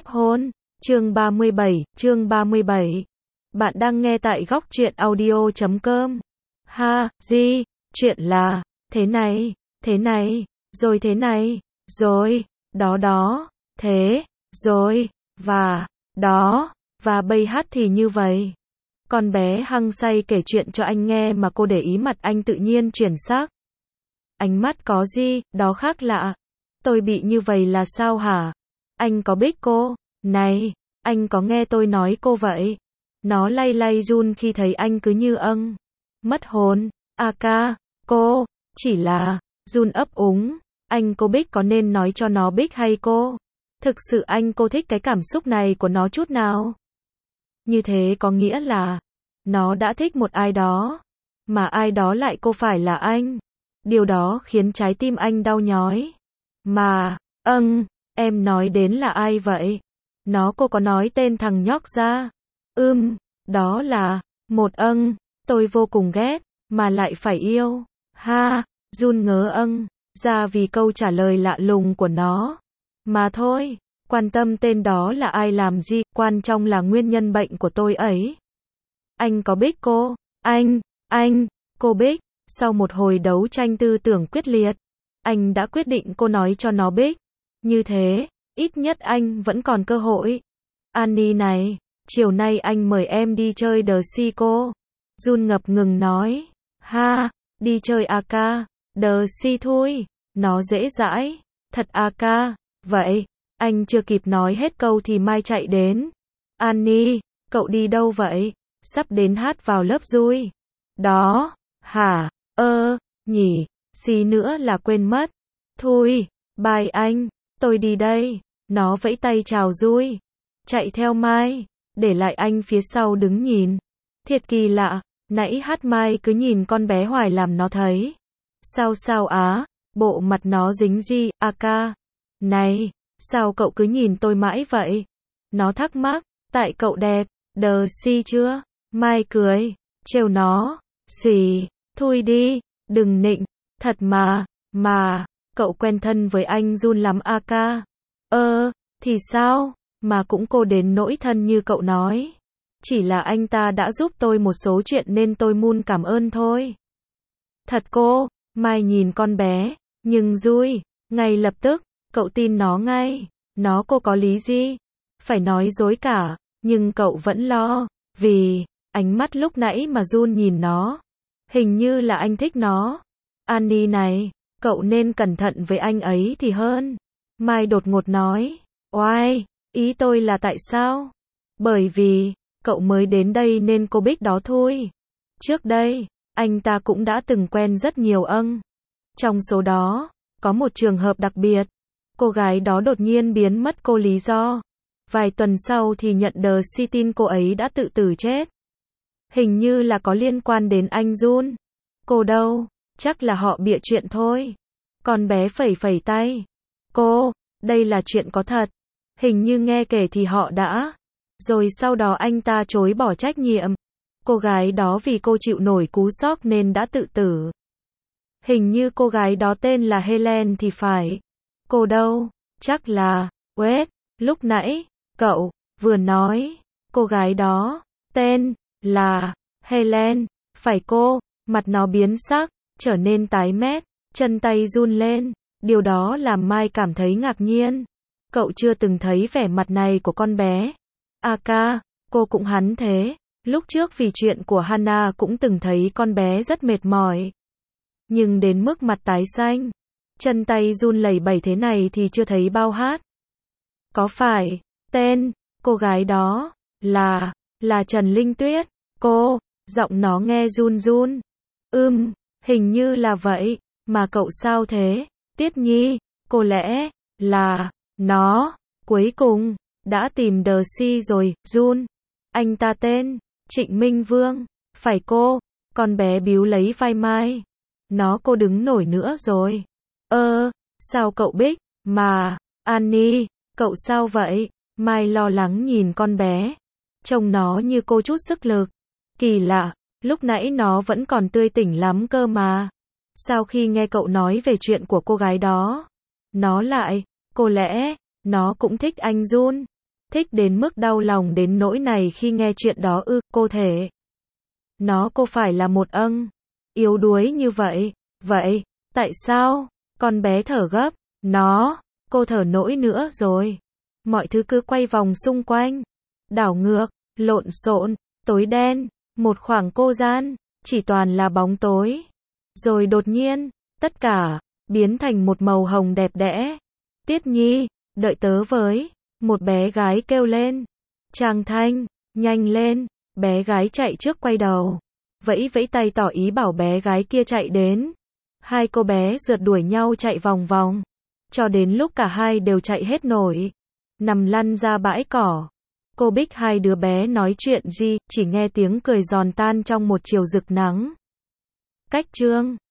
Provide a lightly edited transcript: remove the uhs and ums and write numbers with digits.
hôn. Chương 37. Bạn đang nghe tại góc truyện audio.com. Ha, gì? Chuyện là, thế này, rồi thế này, rồi, đó, thế, rồi, và, đó, và bây hát thì như vậy. Con bé hăng say kể chuyện cho anh nghe mà cô để ý mặt anh tự nhiên chuyển sắc. Ánh mắt có gì, đó khác lạ. Tôi bị như vậy là sao hả? Anh có biết cô? Này, anh có nghe tôi nói cô vậy? Nó lay run khi thấy anh cứ như mất hồn. Ca, cô, chỉ là, run ấp úng. Anh cô biết có nên nói cho nó biết hay cô? Thực sự cô thích cái cảm xúc này của nó chút nào? Như thế có nghĩa là, nó đã thích một ai đó, mà ai đó lại cô phải là anh. Điều đó khiến trái tim anh đau nhói. Mà, em nói đến là ai vậy? Cô có nói tên thằng nhóc ra. Đó là, một tôi vô cùng ghét, mà lại phải yêu. Ha, run ngớ ra vì câu trả lời lạ lùng của nó. Mà thôi, quan tâm tên đó là ai làm gì, quan trọng là nguyên nhân bệnh của tôi ấy. Anh có biết cô? Cô biết. Sau một hồi đấu tranh tư tưởng quyết liệt, anh đã quyết định cô nói cho nó biết. Như thế, ít nhất anh vẫn còn cơ hội. Annie này, chiều nay anh mời em đi chơi The Sea cô. Jun ngập ngừng nói. Ha, đi chơi ca, The Sea thôi. Nó dễ dãi. Thật ca, vậy, anh chưa kịp nói hết câu thì Mai chạy đến. Annie, cậu đi đâu vậy? Sắp đến hát vào lớp rồi. Đó, hả? Nhỉ, xí nữa là quên mất. Thôi, bye anh, tôi đi đây. Nó vẫy tay chào Dui. Chạy theo Mai, để lại anh phía sau đứng nhìn. Thiệt kỳ lạ, nãy hát Mai cứ nhìn con bé hoài làm nó thấy. Sao á, bộ mặt nó dính gì, ca. Này, sao cậu cứ nhìn tôi mãi vậy? Nó thắc mắc, tại cậu đẹp, The Sea chưa? Mai cười, trêu nó, xì, thôi đi, đừng nịnh, thật mà, cậu quen thân với anh Jun lắm ca. Thì sao, mà cũng cô đến nỗi thân như cậu nói. Chỉ là anh ta đã giúp tôi một số chuyện nên tôi muốn cảm ơn thôi. Thật cô, Mai nhìn con bé, nhưng Dui, ngay lập tức, cậu tin nó ngay. Cô có lý gì? Phải nói dối cả, nhưng cậu vẫn lo, vì, ánh mắt lúc nãy mà Jun nhìn nó. Hình như là anh thích nó. Annie này, cậu nên cẩn thận với anh ấy thì hơn. Mai đột ngột nói. Oai, ý tôi là tại sao? Bởi vì, cậu mới đến đây nên cô biết đó thôi. Trước đây, anh ta cũng đã từng quen rất nhiều Trong số đó, có một trường hợp đặc biệt. Cô gái đó đột nhiên biến mất cô lý do. Vài tuần sau thì nhận The Sea tin cô ấy đã tự tử chết. Hình như là có liên quan đến anh Jun. Cô đâu? Chắc là họ bịa chuyện thôi. Con bé phẩy tay. Cô, đây là chuyện có thật. Hình như nghe kể thì họ đã. Rồi sau đó anh ta chối bỏ trách nhiệm. Cô gái đó vì cô chịu nổi cú sốc nên đã tự tử. Hình như cô gái đó tên là Helen thì phải. Cô đâu? Chắc là, lúc nãy, cậu, vừa nói, cô gái đó, tên, là, Helen, phải cô, mặt nó biến sắc, trở nên tái mét, chân tay run lên, điều đó làm Mai cảm thấy ngạc nhiên. Cậu chưa từng thấy vẻ mặt này của con bé. Ca, cô cũng hắn thế, lúc trước vì chuyện của Hannah cũng từng thấy con bé rất mệt mỏi. Nhưng đến mức mặt tái xanh, chân tay run lẩy bẩy thế này thì chưa thấy bao hát. Có phải, tên, cô gái đó, là Trần Linh Tuyết, cô, giọng nó nghe run. Hình như là vậy, mà cậu sao thế, Tiết Nhi, có lẽ, là, nó, cuối cùng, đã tìm The Sea rồi, Jun. Anh ta tên, Trịnh Minh Vương, phải cô, con bé bíu lấy vai Mai. Cô đứng nổi nữa rồi. Sao cậu biết, mà, Annie, cậu sao vậy? Mai lo lắng nhìn con bé. Trông nó như cô chút sức lực. Kỳ lạ, lúc nãy nó vẫn còn tươi tỉnh lắm cơ mà. Sau khi nghe cậu nói về chuyện của cô gái đó, nó lại, có lẽ, nó cũng thích anh Jun. Thích đến mức đau lòng đến nỗi này khi nghe chuyện đó ư, cô thể. Cô phải là một yếu đuối như vậy. Vậy, tại sao? Con bé thở gấp. Cô thở nổi nữa rồi. Mọi thứ cứ quay vòng xung quanh. Đảo ngược, lộn xộn, tối đen, một khoảng cô gian, chỉ toàn là bóng tối. Rồi đột nhiên, tất cả, biến thành một màu hồng đẹp đẽ. Tiết Nhi, đợi tớ với. Một bé gái kêu lên. Trang Thanh, nhanh lên. Bé gái chạy trước quay đầu. Vẫy vẫy tay tỏ ý bảo bé gái kia chạy đến. Hai cô bé rượt đuổi nhau chạy vòng vòng. Cho đến lúc cả hai đều chạy hết nổi. Nằm lăn ra bãi cỏ. Cô Bích hai đứa bé nói chuyện gì, chỉ nghe tiếng cười giòn tan trong một chiều rực nắng. Cách chương